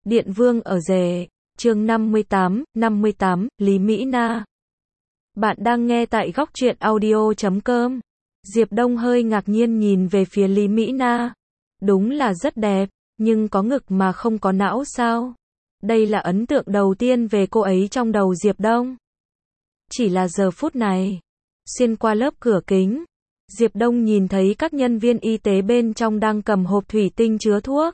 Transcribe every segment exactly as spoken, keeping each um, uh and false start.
Điện Vương ở rể, chương năm mươi tám, năm mươi tám, Lý Mỹ Na. Bạn đang nghe tại góc truyện audio chấm com. Diệp Đông hơi ngạc nhiên nhìn về phía Lý Mỹ Na. Đúng là rất đẹp, nhưng có ngực mà không có não sao? Đây là ấn tượng đầu tiên về cô ấy trong đầu Diệp Đông. Chỉ là giờ phút này, xuyên qua lớp cửa kính, Diệp Đông nhìn thấy các nhân viên y tế bên trong đang cầm hộp thủy tinh chứa thuốc.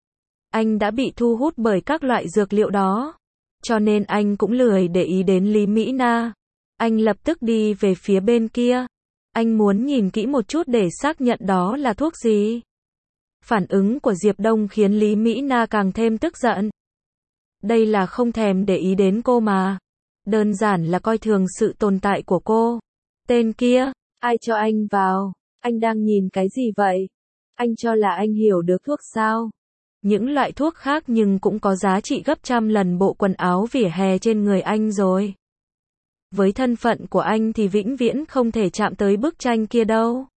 Anh đã bị thu hút bởi các loại dược liệu đó, cho nên anh cũng lười để ý đến Lý Mỹ Na. Anh lập tức đi về phía bên kia. Anh muốn nhìn kỹ một chút để xác nhận đó là thuốc gì. Phản ứng của Diệp Đông khiến Lý Mỹ Na càng thêm tức giận. Đây là không thèm để ý đến cô mà. Đơn giản là coi thường sự tồn tại của cô. Tên kia, ai cho anh vào? Anh đang nhìn cái gì vậy? Anh cho là anh hiểu được thuốc sao? Những loại thuốc khác nhưng cũng có giá trị gấp trăm lần bộ quần áo vỉa hè trên người anh rồi. Với thân phận của anh thì vĩnh viễn không thể chạm tới bức tranh kia đâu.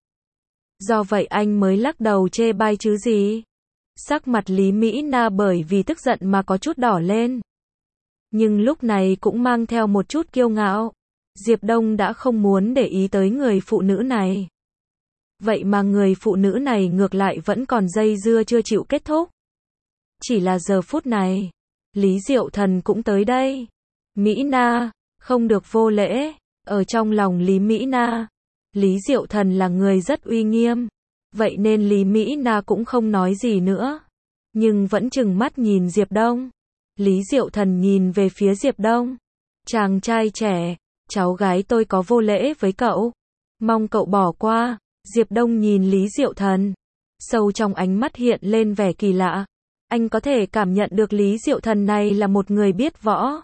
Do vậy anh mới lắc đầu chê bai chứ gì. Sắc mặt Lý Mỹ Na bởi vì tức giận mà có chút đỏ lên. Nhưng lúc này cũng mang theo một chút kiêu ngạo. Diệp Đông đã không muốn để ý tới người phụ nữ này. Vậy mà người phụ nữ này ngược lại vẫn còn dây dưa chưa chịu kết thúc. Chỉ là giờ phút này, Lý Diệu Thần cũng tới đây. Mỹ Na, không được vô lễ. Ở trong lòng Lý Mỹ Na, Lý Diệu Thần là người rất uy nghiêm. Vậy nên Lý Mỹ Na cũng không nói gì nữa. Nhưng vẫn trừng mắt nhìn Diệp Đông. Lý Diệu Thần nhìn về phía Diệp Đông. Chàng trai trẻ, cháu gái tôi có vô lễ với cậu. Mong cậu bỏ qua. Diệp Đông nhìn Lý Diệu Thần. Sâu trong ánh mắt hiện lên vẻ kỳ lạ. Anh có thể cảm nhận được Lý Diệu Thần này là một người biết võ.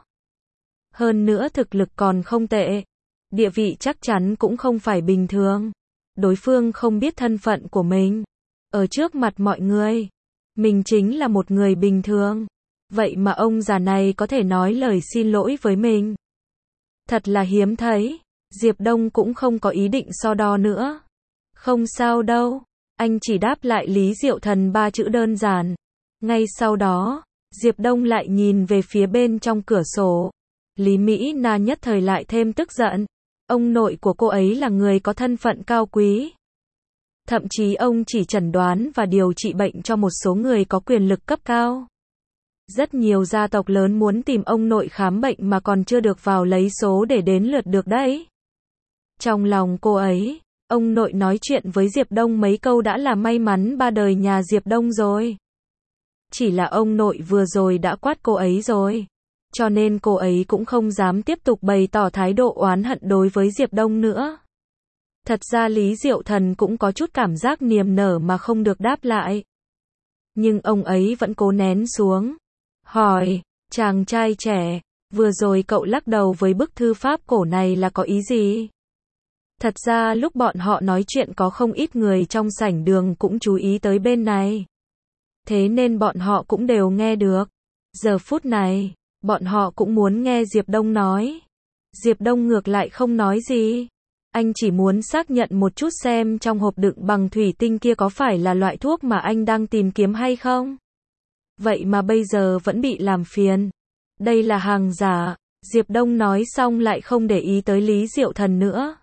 Hơn nữa thực lực còn không tệ. Địa vị chắc chắn cũng không phải bình thường. Đối phương không biết thân phận của mình. Ở trước mặt mọi người, mình chính là một người bình thường. Vậy mà ông già này có thể nói lời xin lỗi với mình. Thật là hiếm thấy. Diệp Đông cũng không có ý định so đo nữa. Không sao đâu. Anh chỉ đáp lại Lý Diệu Thần ba chữ đơn giản. Ngay sau đó, Diệp Đông lại nhìn về phía bên trong cửa sổ. Lý Mỹ Na nhất thời lại thêm tức giận. Ông nội của cô ấy là người có thân phận cao quý. Thậm chí ông chỉ chẩn đoán và điều trị bệnh cho một số người có quyền lực cấp cao. Rất nhiều gia tộc lớn muốn tìm ông nội khám bệnh mà còn chưa được vào lấy số để đến lượt được đấy. Trong lòng cô ấy, ông nội nói chuyện với Diệp Đông mấy câu đã là may mắn ba đời nhà Diệp Đông rồi. Chỉ là ông nội vừa rồi đã quát cô ấy rồi. Cho nên cô ấy cũng không dám tiếp tục bày tỏ thái độ oán hận đối với Diệp Đông nữa. Thật ra Lý Diệu Thần cũng có chút cảm giác niềm nở mà không được đáp lại. Nhưng ông ấy vẫn cố nén xuống. Hỏi, chàng trai trẻ, vừa rồi cậu lắc đầu với bức thư pháp cổ này là có ý gì? Thật ra lúc bọn họ nói chuyện có không ít người trong sảnh đường cũng chú ý tới bên này. Thế nên bọn họ cũng đều nghe được. Giờ phút này, bọn họ cũng muốn nghe Diệp Đông nói. Diệp Đông ngược lại không nói gì. Anh chỉ muốn xác nhận một chút xem trong hộp đựng bằng thủy tinh kia có phải là loại thuốc mà anh đang tìm kiếm hay không. Vậy mà bây giờ vẫn bị làm phiền. Đây là hàng giả. Diệp Đông nói xong lại không để ý tới Lý Diệu Thần nữa.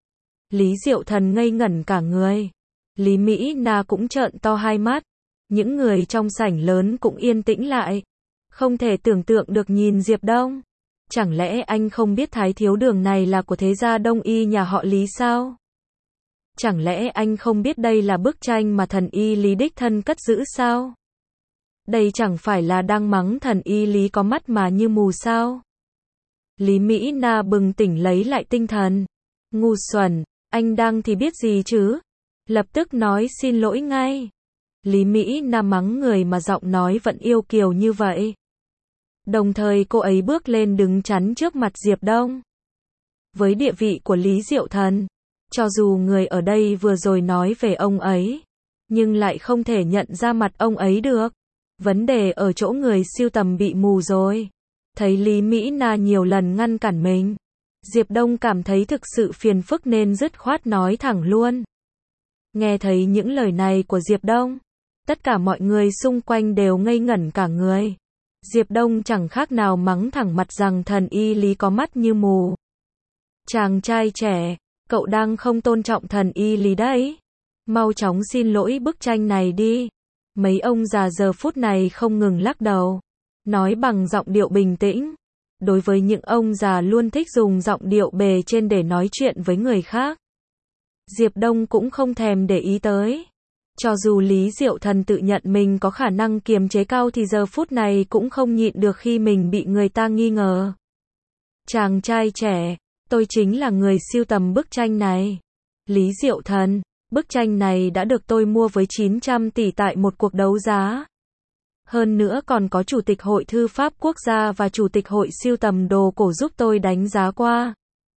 Lý Diệu Thần ngây ngẩn cả người. Lý Mỹ Na cũng trợn to hai mắt. Những người trong sảnh lớn cũng yên tĩnh lại. Không thể tưởng tượng được nhìn Diệp Đông. Chẳng lẽ anh không biết Thái Thiếu Đường này là của thế gia Đông y nhà họ Lý sao? Chẳng lẽ anh không biết đây là bức tranh mà thần y Lý đích thân cất giữ sao? Đây chẳng phải là đang mắng thần y Lý có mắt mà như mù sao? Lý Mỹ Na bừng tỉnh lấy lại tinh thần. Ngu xuẩn, anh đang thì biết gì chứ? Lập tức nói xin lỗi ngay. Lý Mỹ Na mắng người mà giọng nói vẫn yêu kiều như vậy. Đồng thời cô ấy bước lên đứng chắn trước mặt Diệp Đông. Với địa vị của Lý Diệu Thần, cho dù người ở đây vừa rồi nói về ông ấy, nhưng lại không thể nhận ra mặt ông ấy được. Vấn đề ở chỗ người sưu tầm bị mù rồi. Thấy Lý Mỹ Na nhiều lần ngăn cản mình, Diệp Đông cảm thấy thực sự phiền phức nên dứt khoát nói thẳng luôn. Nghe thấy những lời này của Diệp Đông, tất cả mọi người xung quanh đều ngây ngẩn cả người. Diệp Đông chẳng khác nào mắng thẳng mặt rằng thần y lý có mắt như mù. Chàng trai trẻ, cậu đang không tôn trọng thần y lý đấy. Mau chóng xin lỗi bức tranh này đi. Mấy ông già giờ phút này không ngừng lắc đầu, nói bằng giọng điệu bình tĩnh. Đối với những ông già luôn thích dùng giọng điệu bề trên để nói chuyện với người khác, Diệp Đông cũng không thèm để ý tới. Cho dù Lý Diệu Thần tự nhận mình có khả năng kiềm chế cao thì giờ phút này cũng không nhịn được khi mình bị người ta nghi ngờ. Chàng trai trẻ, tôi chính là người sưu tầm bức tranh này. Lý Diệu Thần, bức tranh này đã được tôi mua với chín trăm tỷ tại một cuộc đấu giá. Hơn nữa còn có Chủ tịch Hội Thư pháp Quốc gia và Chủ tịch Hội sưu tầm đồ cổ giúp tôi đánh giá qua.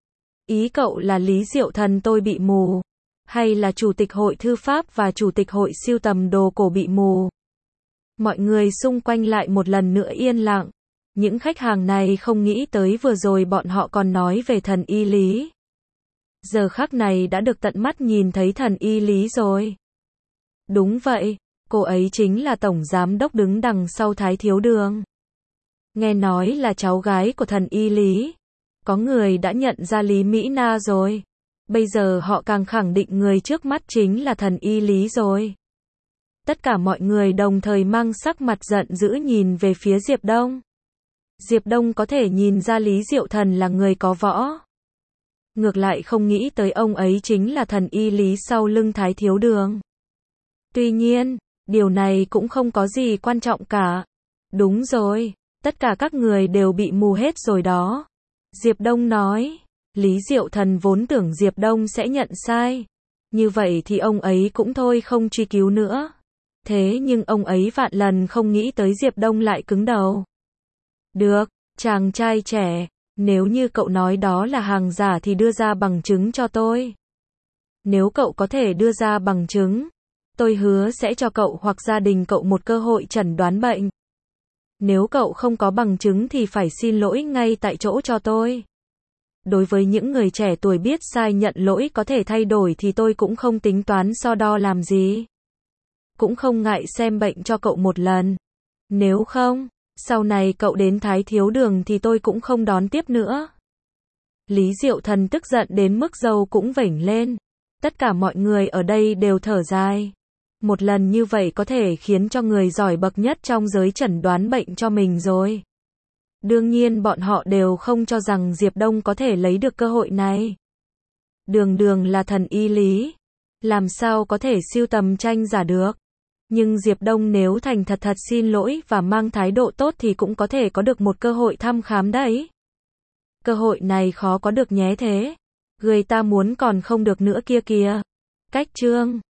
Ý cậu là Lý Diệu Thần tôi bị mù? Hay là Chủ tịch Hội Thư pháp và Chủ tịch Hội sưu tầm đồ cổ bị mù? Mọi người xung quanh lại một lần nữa yên lặng. Những khách hàng này không nghĩ tới vừa rồi bọn họ còn nói về thần y Lý. Giờ khắc này đã được tận mắt nhìn thấy thần y Lý rồi. Đúng vậy, cô ấy chính là tổng giám đốc đứng đằng sau Thái Thiếu Đường. Nghe nói là cháu gái của thần y Lý. Có người đã nhận ra Lý Mỹ Na rồi. Bây giờ họ càng khẳng định người trước mắt chính là thần y Lý rồi. Tất cả mọi người đồng thời mang sắc mặt giận dữ nhìn về phía Diệp Đông. Diệp Đông có thể nhìn ra Lý Diệu Thần là người có võ. Ngược lại không nghĩ tới ông ấy chính là thần y Lý sau lưng Thái Thiếu Đường. Tuy nhiên, điều này cũng không có gì quan trọng cả. Đúng rồi, tất cả các người đều bị mù hết rồi đó. Diệp Đông nói. Lý Diệu Thần vốn tưởng Diệp Đông sẽ nhận sai. Như vậy thì ông ấy cũng thôi không truy cứu nữa. Thế nhưng ông ấy vạn lần không nghĩ tới Diệp Đông lại cứng đầu. Được, chàng trai trẻ, nếu như cậu nói đó là hàng giả thì đưa ra bằng chứng cho tôi. Nếu cậu có thể đưa ra bằng chứng, tôi hứa sẽ cho cậu hoặc gia đình cậu một cơ hội chẩn đoán bệnh. Nếu cậu không có bằng chứng thì phải xin lỗi ngay tại chỗ cho tôi. Đối với những người trẻ tuổi biết sai nhận lỗi có thể thay đổi thì tôi cũng không tính toán so đo làm gì. Cũng không ngại xem bệnh cho cậu một lần. Nếu không, sau này cậu đến Thái Thiếu Đường thì tôi cũng không đón tiếp nữa. Lý Diệu Thần tức giận đến mức râu cũng vểnh lên. Tất cả mọi người ở đây đều thở dài. Một lần như vậy có thể khiến cho người giỏi bậc nhất trong giới chẩn đoán bệnh cho mình rồi. Đương nhiên bọn họ đều không cho rằng Diệp Đông có thể lấy được cơ hội này. Đường đường là thần y Lý. Làm sao có thể sưu tầm tranh giả được. Nhưng Diệp Đông nếu thành thật thật xin lỗi và mang thái độ tốt thì cũng có thể có được một cơ hội thăm khám đấy. Cơ hội này khó có được nhé thế. Người ta muốn còn không được nữa kia kìa. Cách chương